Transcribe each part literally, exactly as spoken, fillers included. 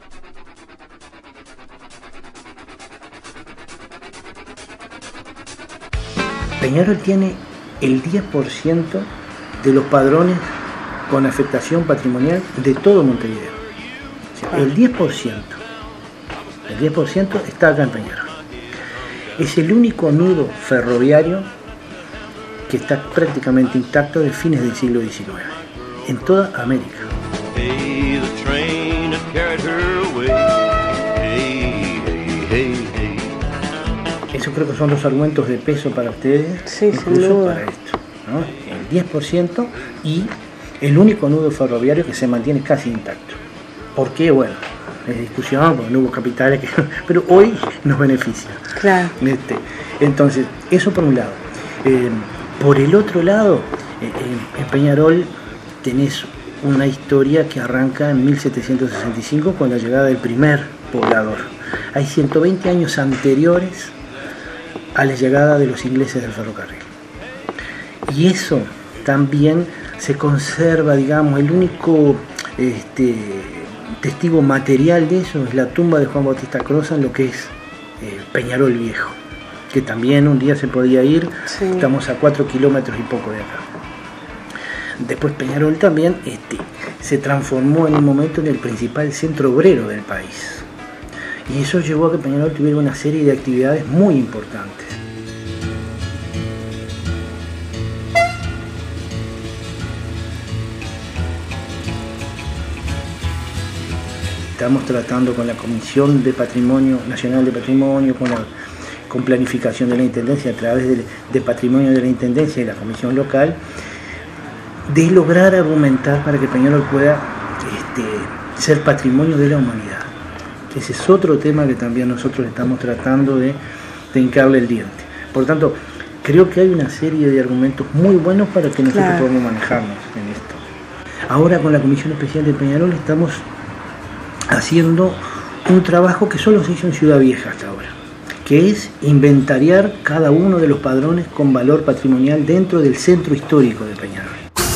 Peñarol tiene el diez por ciento de los padrones con afectación patrimonial de todo Montevideo. O sea, el diez por ciento. El diez por ciento está acá en Peñarol. Es el único nudo ferroviario que está prácticamente intacto de fines del siglo diecinueve, en toda América. Hey, the train that carried her away. Hey, hey, hey, hey. Eso creo que son los argumentos de peso para ustedes, sí, incluso para esto, ¿no? El diez por ciento y el único nudo ferroviario que se mantiene casi intacto. ¿Por qué? Bueno, es discusión, porque no hubo capitales, que, pero hoy nos beneficia. Claro. Este, entonces, eso por un lado. Eh, por el otro lado, eh, en Peñarol tenés una historia que arranca en mil setecientos sesenta y cinco con la llegada del primer poblador. Hay ciento veinte años anteriores a la llegada de los ingleses del ferrocarril. Y eso también se conserva, digamos, el único este, testigo material de eso es la tumba de Juan Bautista Croza en lo que es eh, Peñarol Viejo, que también un día se podía ir, sí. Estamos a cuatro kilómetros y poco de acá. Después Peñarol también este, se transformó en un momento en el principal centro obrero del país. Y eso llevó a que Peñarol tuviera una serie de actividades muy importantes. Estamos tratando con la Comisión de Patrimonio Nacional de Patrimonio, con, la, con planificación de la Intendencia a través de, de Patrimonio de la Intendencia y la Comisión Local, de lograr argumentar para que Peñarol pueda este, ser patrimonio de la humanidad. Ese es otro tema que también nosotros estamos tratando de, de hincarle el diente. Por tanto, creo que hay una serie de argumentos muy buenos para que nosotros claro. podamos manejarnos en esto. Ahora con la Comisión Especial de Peñarol estamos haciendo un trabajo que solo se hizo en Ciudad Vieja hasta ahora, que es inventariar cada uno de los padrones con valor patrimonial dentro del centro histórico de Peñarol.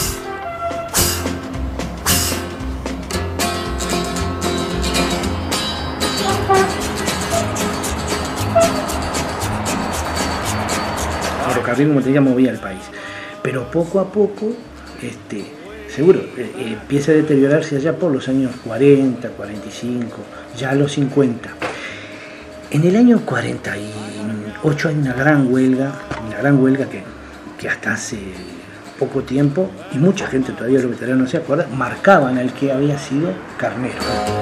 El ferrocarril, como te diga, movía el país, pero poco a poco este, seguro, eh, empieza a deteriorarse allá por los años cuarenta, cuarenta y cinco, ya a los cincuenta. En el año cuarenta y ocho hay una gran huelga, una gran huelga que, que hasta hace poco tiempo, y mucha gente todavía, los veteranos no se acuerdan, marcaban al que había sido carnero.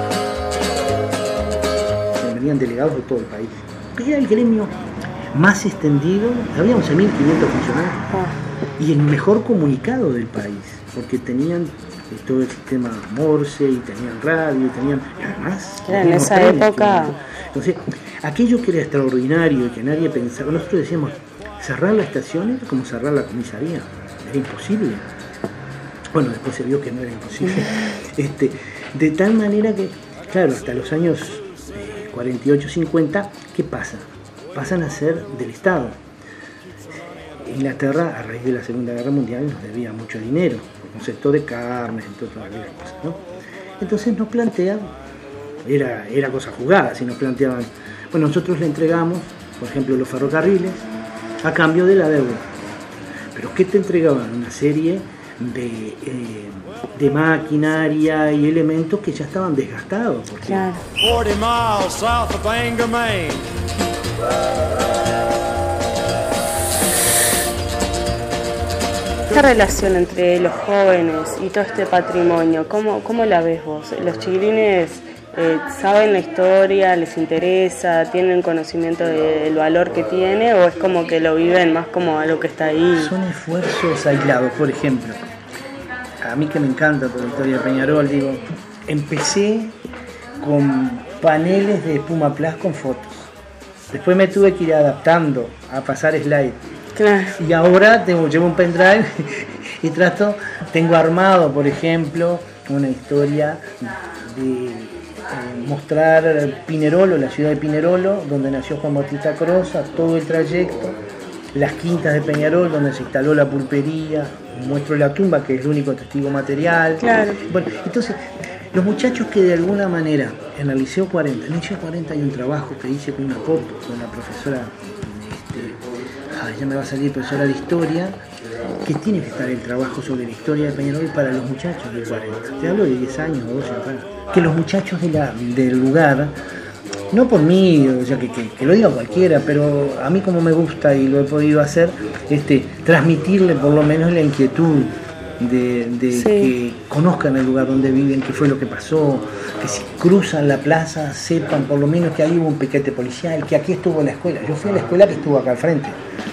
Venían delegados de todo el país. Era el gremio más extendido, había once mil quinientos funcionarios, y el mejor comunicado del país, porque tenían todo el sistema Morse y tenían radio y tenían y además era en esa época. Entonces aquello que era extraordinario y que nadie pensaba, nosotros decíamos cerrar la estación era como cerrar la comisaría, era imposible. Bueno, después se vio que no era imposible. este, de tal manera que claro, hasta los años eh, cuarenta y ocho cincuenta, ¿qué pasa? Pasan a ser del Estado. Inglaterra, a raíz de la Segunda Guerra Mundial, nos debía mucho dinero, por concepto de carne, entre otras cosas, ¿no? Entonces nos plantean, era, era cosa jugada, si nos planteaban, bueno, nosotros le entregamos, por ejemplo, los ferrocarriles, a cambio de la deuda. Pero ¿qué te entregaban? Una serie de, eh, de maquinaria y elementos que ya estaban desgastados. Porque claro. cuarenta miles south of Bangor, Maine. Esta relación entre los jóvenes y todo este patrimonio, ¿cómo, cómo la ves vos? ¿Los chiquilines eh, saben la historia, les interesa, tienen conocimiento del valor que tiene o es como que lo viven más como algo que está ahí? Son esfuerzos aislados, por ejemplo. A mí que me encanta toda la historia de Peñarol, digo, empecé con paneles de espuma plus con fotos. Después me tuve que ir adaptando a pasar slide. Claro. Y ahora tengo, llevo un pendrive y trato, tengo armado, por ejemplo, una historia de eh, mostrar Pinerolo, la ciudad de Pinerolo, donde nació Juan Bautista Croza, todo el trayecto, las quintas de Peñarol, donde se instaló la pulpería, muestro la tumba, que es el único testigo material. Claro. Bueno, entonces, Los muchachos que de alguna manera, en el Liceo cuarenta, en el Liceo cuarenta hay un trabajo que hice con una foto, con la profesora, este, ay, ya me va a salir, profesora de historia, que tiene que estar el trabajo sobre la historia de Peñarol para los muchachos del cuarenta. Te hablo de diez años o doce años. Que los muchachos de la, del lugar, no por mí, o sea, que, que, que lo diga cualquiera, pero a mí como me gusta y lo he podido hacer, este, transmitirle por lo menos la inquietud de, de sí. que conozcan el lugar donde viven, qué fue lo que pasó, que si cruzan la plaza sepan por lo menos que ahí hubo un piquete policial, que aquí estuvo la escuela. Yo fui a la escuela que estuvo acá al frente.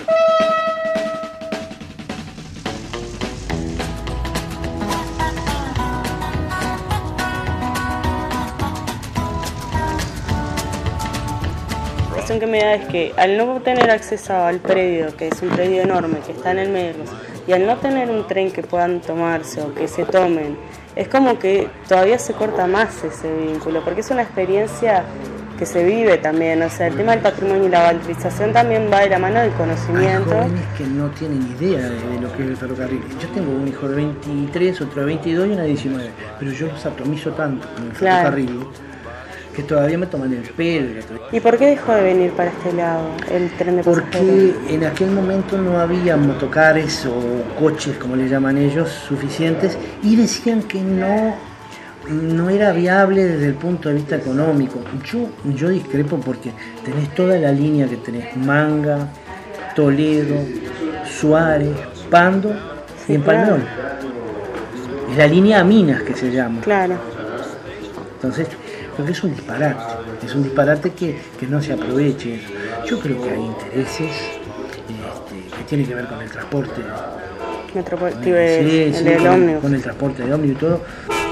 La impresión que me da es que al no tener acceso al predio, que es un predio enorme, que está en el medio, y al no tener un tren que puedan tomarse o que se tomen, es como que todavía se corta más ese vínculo, porque es una experiencia que se vive también, o sea, el tema del patrimonio y la valorización también va de la mano del conocimiento. Hay jóvenes que no tienen idea de, de lo que es el ferrocarril. Yo tengo un hijo de veintitrés, otro de veintidós y una de diecinueve, pero yo los atomizo tanto con el claro. ferrocarril que todavía me toman el pelo. ¿Y por qué dejó de venir para este lado el tren de pasajeros? Porque en aquel momento no había motocares o coches, como le llaman ellos, suficientes, y decían que no, no era viable desde el punto de vista económico. Yo, yo discrepo porque tenés toda la línea que tenés, Manga, Toledo, Suárez, Pando sí, y en Palmeol. Claro. Es la línea Minas que se llama. Claro. Entonces, porque es un disparate, es un disparate que, que no se aproveche. Yo creo que hay intereses este, que tienen que ver con el transporte. Metropolitano, sí, el, sí, el con, ómnibus. Con el transporte de ómnibus y todo.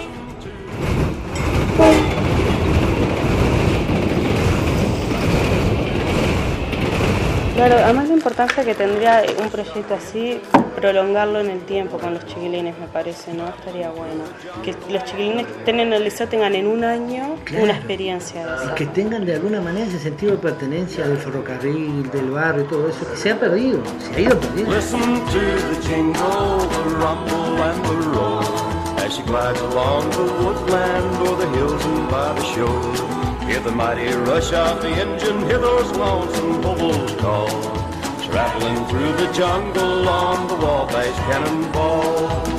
Claro, además la importancia que tendría un proyecto así, prolongarlo en el tiempo con los chiquilines, me parece, ¿no? Estaría bueno. Que los chiquilines que estén en el liceo tengan en un año claro. una experiencia de eso. Y que tengan de alguna manera ese sentido de pertenencia del ferrocarril, del barrio y todo eso, que se ha perdido, se ha ido perdiendo. Listen to the jingle, the rumble and the roll, as she glides along the woodland or the hills and by the shore. Hear the mighty rush of the engine, hear those lonesome bubbles call, traveling through the jungle on the Wabash Cannonball.